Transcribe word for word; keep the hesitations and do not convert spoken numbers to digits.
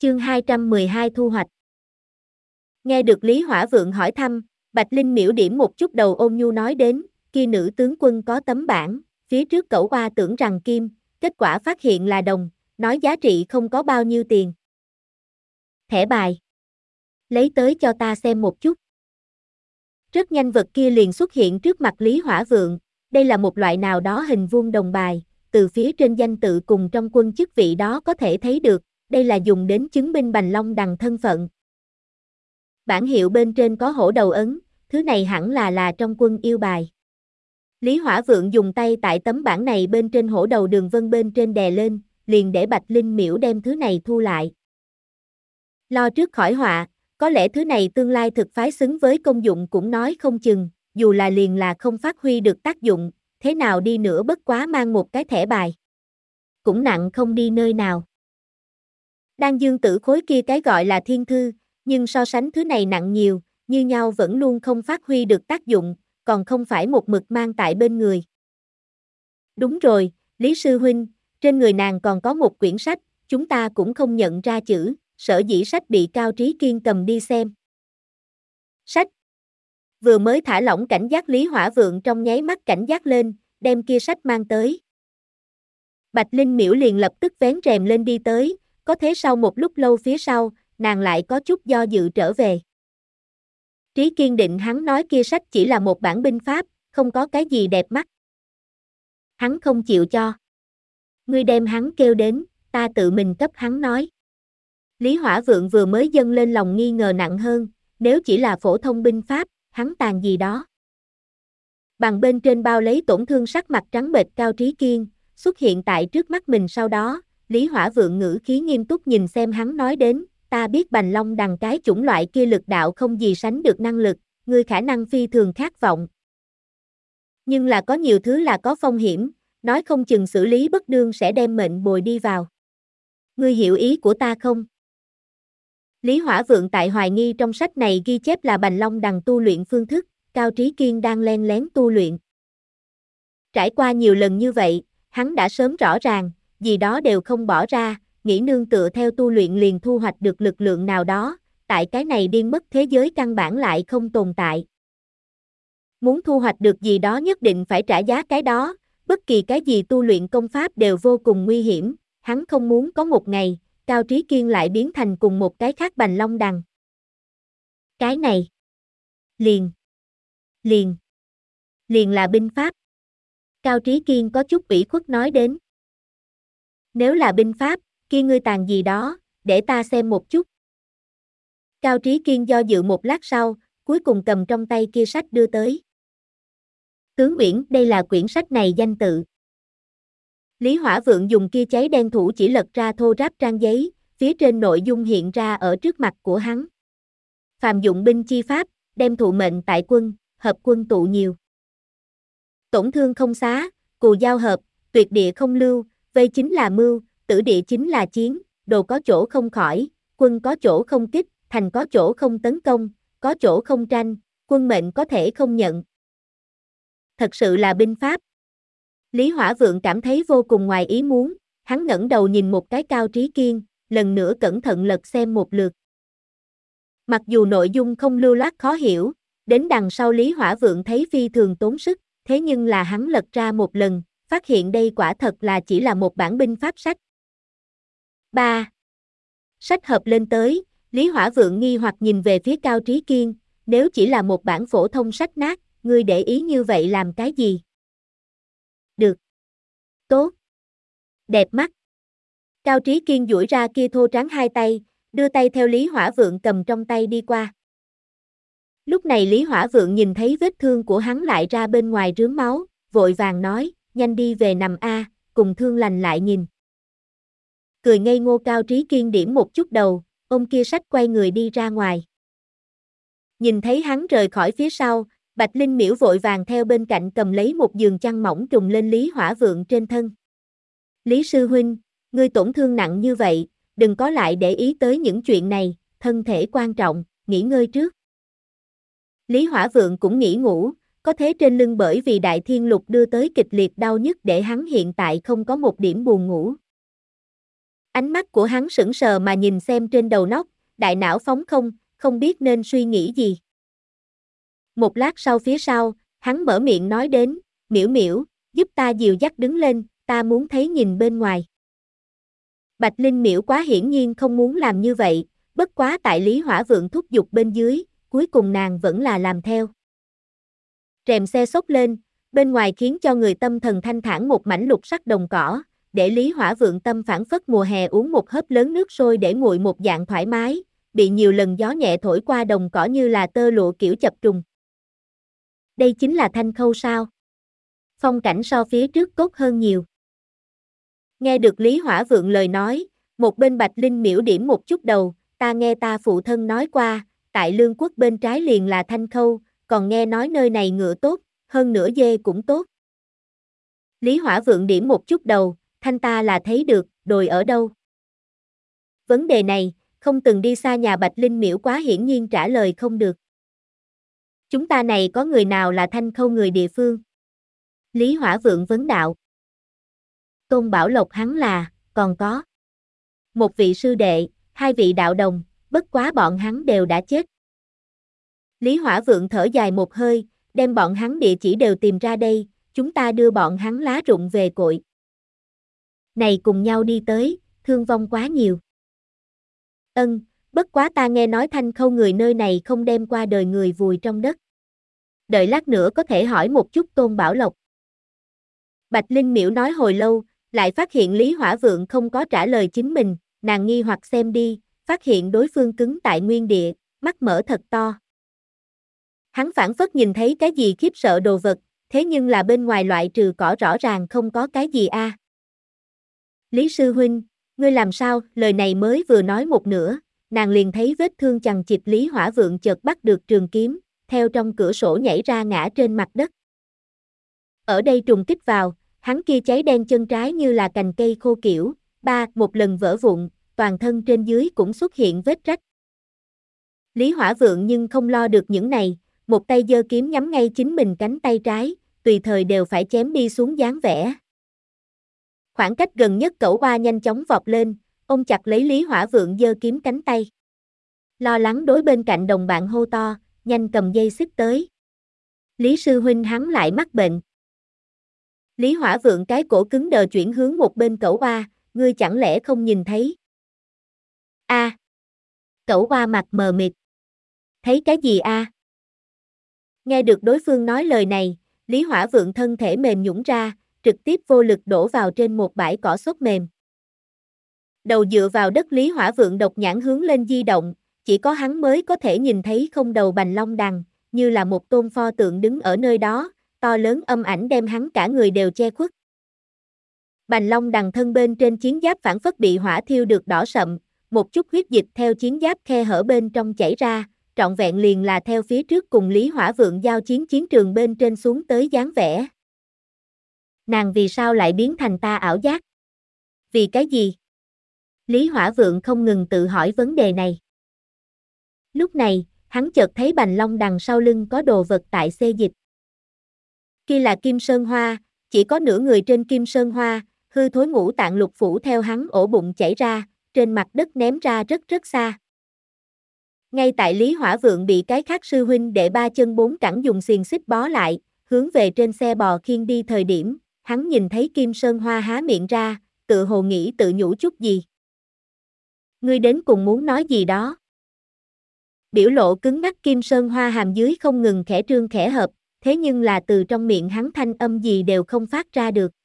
Chương hai trăm mười hai thu hoạch. Nghe được Lý Hỏa Vượng hỏi thăm, Bạch Linh miễu điểm một chút đầu ôn nhu nói đến, kia nữ tướng quân có tấm bảng, phía trước cẩu oa tưởng rằng kim, kết quả phát hiện là đồng, nói giá trị không có bao nhiêu tiền. Thẻ bài. Lấy tới cho ta xem một chút. Rất nhanh vật kia liền xuất hiện trước mặt Lý Hỏa Vượng, đây là một loại nào đó hình vuông đồng bài, từ phía trên danh tự cùng trong quân chức vị đó có thể thấy được, đây là dùng đến chứng minh Bành Long Đằng thân phận. Bản hiệu bên trên có hổ đầu ấn, thứ này hẳn là là trong quân yêu bài. Lý Hỏa Vượng dùng tay tại tấm bảng này bên trên hổ đầu đường vân bên trên đè lên, liền để Bạch Linh miễu đem thứ này thu lại. Lo trước khỏi họa, có lẽ thứ này tương lai thực phái xứng với công dụng cũng nói không chừng, dù là liền là không phát huy được tác dụng, thế nào đi nữa bất quá mang một cái thẻ bài. Cũng nặng không đi nơi nào. Đan dương tử khối kia cái gọi là thiên thư, nhưng so sánh thứ này nặng nhiều, như nhau vẫn luôn không phát huy được tác dụng, còn không phải một mực mang tại bên người. Đúng rồi, Lý Sư Huynh, trên người nàng còn có một quyển sách, chúng ta cũng không nhận ra chữ, sở dĩ sách bị Cao Trí Kiên cầm đi xem. Sách. Vừa mới thả lỏng cảnh giác Lý Hỏa Vượng trong nháy mắt cảnh giác lên, đem kia sách mang tới. Bạch Linh miễu liền lập tức vén rèm lên đi tới, có thế sau một lúc lâu phía sau, nàng lại có chút do dự trở về. Trí Kiên định hắn nói kia sách chỉ là một bản binh pháp, không có cái gì đẹp mắt. Hắn không chịu cho. Ngươi đem hắn kêu đến, ta tự mình cấp hắn nói. Lý Hỏa Vượng vừa mới dâng lên lòng nghi ngờ nặng hơn, nếu chỉ là phổ thông binh pháp, hắn tàn gì đó. Bằng bên trên bao lấy tổn thương sắc mặt trắng bệch Cao Trí Kiên, xuất hiện tại trước mắt mình sau đó, Lý Hỏa Vượng ngữ khí nghiêm túc nhìn xem hắn nói đến, ta biết Bành Long Đằng cái chủng loại kia lực đạo không gì sánh được năng lực, ngươi khả năng phi thường khát vọng. Nhưng là có nhiều thứ là có phong hiểm, nói không chừng xử lý bất đương sẽ đem mệnh bồi đi vào. Ngươi hiểu ý của ta không? Lý Hỏa Vượng tại hoài nghi trong sách này ghi chép là Bành Long Đằng tu luyện phương thức, Cao Trí Kiên đang len lén tu luyện. Trải qua nhiều lần như vậy, hắn đã sớm rõ ràng, gì đó đều không bỏ ra, nghĩ nương tựa theo tu luyện liền thu hoạch được lực lượng nào đó, tại cái này điên mất thế giới căn bản lại không tồn tại. Muốn thu hoạch được gì đó nhất định phải trả giá cái đó, bất kỳ cái gì tu luyện công pháp đều vô cùng nguy hiểm, hắn không muốn có một ngày, Cao Trí Kiên lại biến thành cùng một cái khác Bành Long Đằng. Cái này, liền, liền, liền là binh pháp. Cao Trí Kiên có chút ủy khuất nói đến. Nếu là binh pháp, kia ngươi tàn gì đó, để ta xem một chút. Cao Trí Kiên do dự một lát sau, cuối cùng cầm trong tay kia sách đưa tới. Tướng Uyển, đây là quyển sách này danh tự. Lý Hỏa Vượng dùng kia cháy đen thủ chỉ lật ra thô ráp trang giấy, phía trên nội dung hiện ra ở trước mặt của hắn. Phàm dụng binh chi pháp, đem thụ mệnh tại quân, hợp quân tụ nhiều. Tổn thương không xá, cù giao hợp, tuyệt địa không lưu, vây chính là mưu, tử địa chính là chiến, đồ có chỗ không khỏi, quân có chỗ không kích, thành có chỗ không tấn công, có chỗ không tranh, quân mệnh có thể không nhận. Thật sự là binh pháp. Lý Hỏa Vượng cảm thấy vô cùng ngoài ý muốn, hắn ngẩng đầu nhìn một cái Cao Trí Kiên, lần nữa cẩn thận lật xem một lượt. Mặc dù nội dung không lưu loát khó hiểu, đến đằng sau Lý Hỏa Vượng thấy phi thường tốn sức, thế nhưng là hắn lật ra một lần, phát hiện đây quả thật là chỉ là một bản binh pháp sách. ba. Sách hợp lên tới, Lý Hỏa Vượng nghi hoặc nhìn về phía Cao Trí Kiên, nếu chỉ là một bản phổ thông sách nát, ngươi để ý như vậy làm cái gì? Được. Tốt. Đẹp mắt. Cao Trí Kiên duỗi ra kia thô trắng hai tay, đưa tay theo Lý Hỏa Vượng cầm trong tay đi qua. Lúc này Lý Hỏa Vượng nhìn thấy vết thương của hắn lại ra bên ngoài rướm máu, vội vàng nói, nhanh đi về nằm a, cùng thương lành lại nhìn. Cười ngây ngô Cao Trí Kiên điểm một chút đầu, ôm kia sách quay người đi ra ngoài. Nhìn thấy hắn rời khỏi phía sau, Bạch Linh miễu vội vàng theo bên cạnh cầm lấy một giường chăn mỏng trùm lên Lý Hỏa Vượng trên thân. Lý Sư Huynh, ngươi tổn thương nặng như vậy, đừng có lại để ý tới những chuyện này, thân thể quan trọng, nghỉ ngơi trước. Lý Hỏa Vượng cũng nghỉ ngủ, có thế trên lưng bởi vì Đại Thiên Lục đưa tới kịch liệt đau nhức để hắn hiện tại không có một điểm buồn ngủ. Ánh mắt của hắn sững sờ mà nhìn xem trên đầu nóc, đại não phóng không, không biết nên suy nghĩ gì. Một lát sau phía sau, hắn mở miệng nói đến, miễu miễu, giúp ta dìu dắt đứng lên, ta muốn thấy nhìn bên ngoài. Bạch Linh miễu quá hiển nhiên không muốn làm như vậy, bất quá tại Lý Hỏa Vượng thúc giục bên dưới, cuối cùng nàng vẫn là làm theo. Rèm xe xốc lên, bên ngoài khiến cho người tâm thần thanh thản một mảnh lục sắc đồng cỏ, để Lý Hỏa Vượng tâm phảng phất mùa hè uống một hớp lớn nước sôi để nguội một dạng thoải mái, bị nhiều lần gió nhẹ thổi qua đồng cỏ như là tơ lụa kiểu chập trùng. Đây chính là Thanh Khâu sao? Phong cảnh so phía trước tốt hơn nhiều. Nghe được Lý Hỏa Vượng lời nói, một bên Bạch Linh miễu điểm một chút đầu, ta nghe ta phụ thân nói qua, tại Lương Quốc bên trái liền là Thanh Khâu, còn nghe nói nơi này ngựa tốt, hơn nữa dê cũng tốt. Lý Hỏa Vượng điểm một chút đầu, thanh ta là thấy được, đồi ở đâu? Vấn đề này, không từng đi xa nhà Bạch Linh miễu quá hiển nhiên trả lời không được. Chúng ta này có người nào là Thanh Khâu người địa phương? Lý Hỏa Vượng vấn đạo. Tôn Bảo Lộc hắn là, còn có một vị sư đệ, hai vị đạo đồng, bất quá bọn hắn đều đã chết. Lý Hỏa Vượng thở dài một hơi, đem bọn hắn địa chỉ đều tìm ra đây, chúng ta đưa bọn hắn lá rụng về cội. Này cùng nhau đi tới, thương vong quá nhiều. Ân, bất quá ta nghe nói Thanh Khâu người nơi này không đem qua đời người vùi trong đất. Đợi lát nữa có thể hỏi một chút Tôn Bảo Lộc. Bạch Linh miễu nói hồi lâu, lại phát hiện Lý Hỏa Vượng không có trả lời chính mình, nàng nghi hoặc xem đi, phát hiện đối phương cứng tại nguyên địa, mắt mở thật to. Hắn phảng phất nhìn thấy cái gì khiếp sợ đồ vật, thế nhưng là bên ngoài loại trừ cỏ rõ ràng không có cái gì a. À. Lý sư huynh, ngươi làm sao? Lời này mới vừa nói một nửa, nàng liền thấy vết thương chằng chịt Lý Hỏa Vượng chợt bắt được trường kiếm, theo trong cửa sổ nhảy ra ngã trên mặt đất. Ở đây trùng kích vào, hắn kia cháy đen chân trái như là cành cây khô kiểu, ba, một lần vỡ vụn, toàn thân trên dưới cũng xuất hiện vết rách. Lý Hỏa Vượng nhưng không lo được những này, một tay giơ kiếm nhắm ngay chính mình cánh tay trái, tùy thời đều phải chém đi xuống dáng vẻ. Khoảng cách gần nhất cẩu oa nhanh chóng vọt lên, ôm chặt lấy Lý Hỏa Vượng giơ kiếm cánh tay. Lo lắng đối bên cạnh đồng bạn hô to, nhanh cầm dây xích tới. Lý sư huynh hắn lại mắc bệnh. Lý Hỏa Vượng cái cổ cứng đờ chuyển hướng một bên cẩu oa, ngươi chẳng lẽ không nhìn thấy? A. À. Cẩu oa mặt mờ mịt. Thấy cái gì a? À? Nghe được đối phương nói lời này, Lý Hỏa Vượng thân thể mềm nhũn ra, trực tiếp vô lực đổ vào trên một bãi cỏ xốp mềm. Đầu dựa vào đất Lý Hỏa Vượng độc nhãn hướng lên di động, chỉ có hắn mới có thể nhìn thấy không đầu bành long đằng, như là một tôn pho tượng đứng ở nơi đó, to lớn âm ảnh đem hắn cả người đều che khuất. Bành long đằng thân bên trên chiến giáp phản phất bị hỏa thiêu được đỏ sậm, một chút huyết dịch theo chiến giáp khe hở bên trong chảy ra, trọn vẹn liền là theo phía trước cùng Lý Hỏa Vượng giao chiến chiến trường bên trên xuống tới dáng vẻ. Nàng vì sao lại biến thành ta ảo giác? Vì cái gì? Lý Hỏa Vượng không ngừng tự hỏi vấn đề này. Lúc này, hắn chợt thấy bành long đằng sau lưng có đồ vật tại xê dịch. Kia là Kim Sơn Hoa, chỉ có nửa người trên Kim Sơn Hoa, hư thối ngũ tạng lục phủ theo hắn ổ bụng chảy ra, trên mặt đất ném ra rất rất xa. Ngay tại Lý Hỏa Vượng bị cái khác sư huynh đệ ba chân bốn cẳng dùng xiềng xích bó lại, hướng về trên xe bò khiêng đi thời điểm, hắn nhìn thấy Kim Sơn Hoa há miệng ra, tự hồ nghĩ tự nhủ chút gì. Ngươi đến cùng muốn nói gì đó? Biểu lộ cứng ngắc Kim Sơn Hoa hàm dưới không ngừng khẽ trương khẽ hợp, thế nhưng là từ trong miệng hắn thanh âm gì đều không phát ra được.